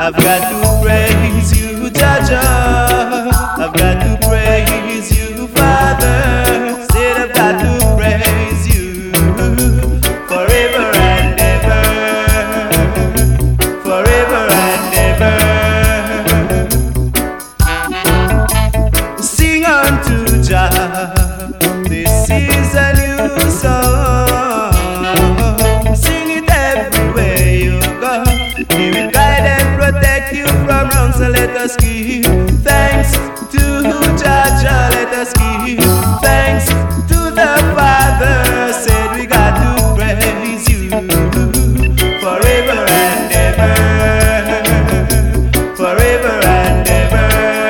I've got to praise you, Jah. I've got to praise you, Father. Said I've got to praise you forever and ever, forever and ever. Sing unto Jah. This is a new song. Sing it everywhere you go. He will guide and protect you from wrong. So let us give thanks to Jah. Let us give thanks to the Father. Said we got to praise you forever and ever, forever and ever.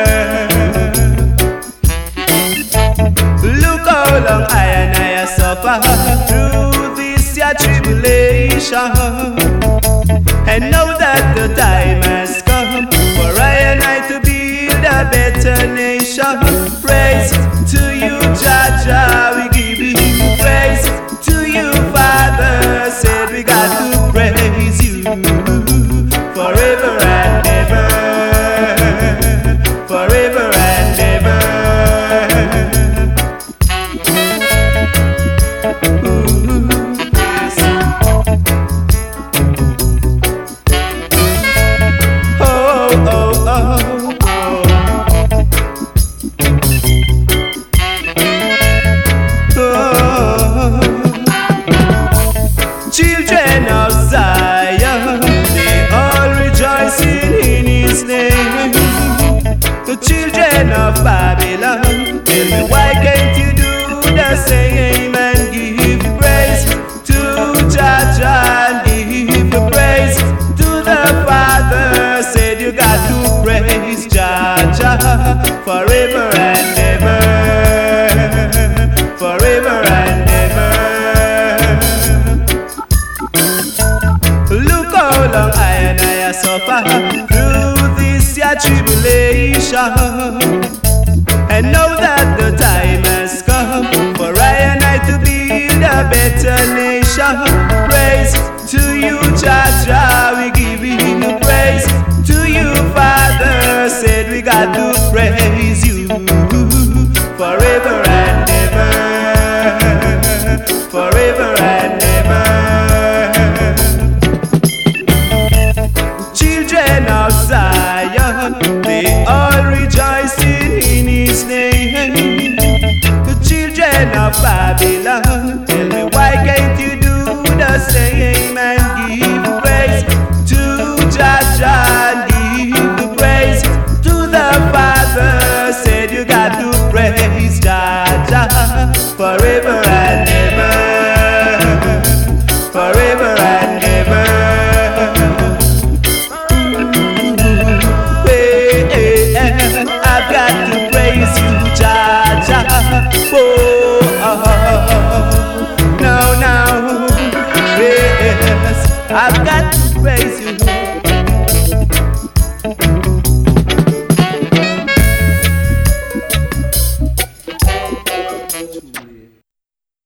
Look how long I and I suffer through this your tribulation. And now that the time has come for I and I to build a better nation. Praise to you, Jah. We give you praise to you, Father. Said we got to praise you forever and ever, forever and ever. Children of Zion, they all rejoicing in His name. The children of Babylon, tell me why can't you do the same and give praise to Jah, give praise to the Father. Said you got to praise Jah forever and ever, forever and ever. Look how long I and I suffer through this your tribulation. And now that the time has come for I and I to build a better nation. Praise to you, Jah. We give you praise to you, Father. Said we got to praise you forever and ever, forever and ever. Children of Zion, they all rejoicing in His name. The children of Babylon, tell me why can't you do the same and give praise to Jah, give praise to the Father. Said you got to praise Jah forever and ever, forever and ever. I've got to praise you, Jah. Oh, no, yes, I've got to praise you.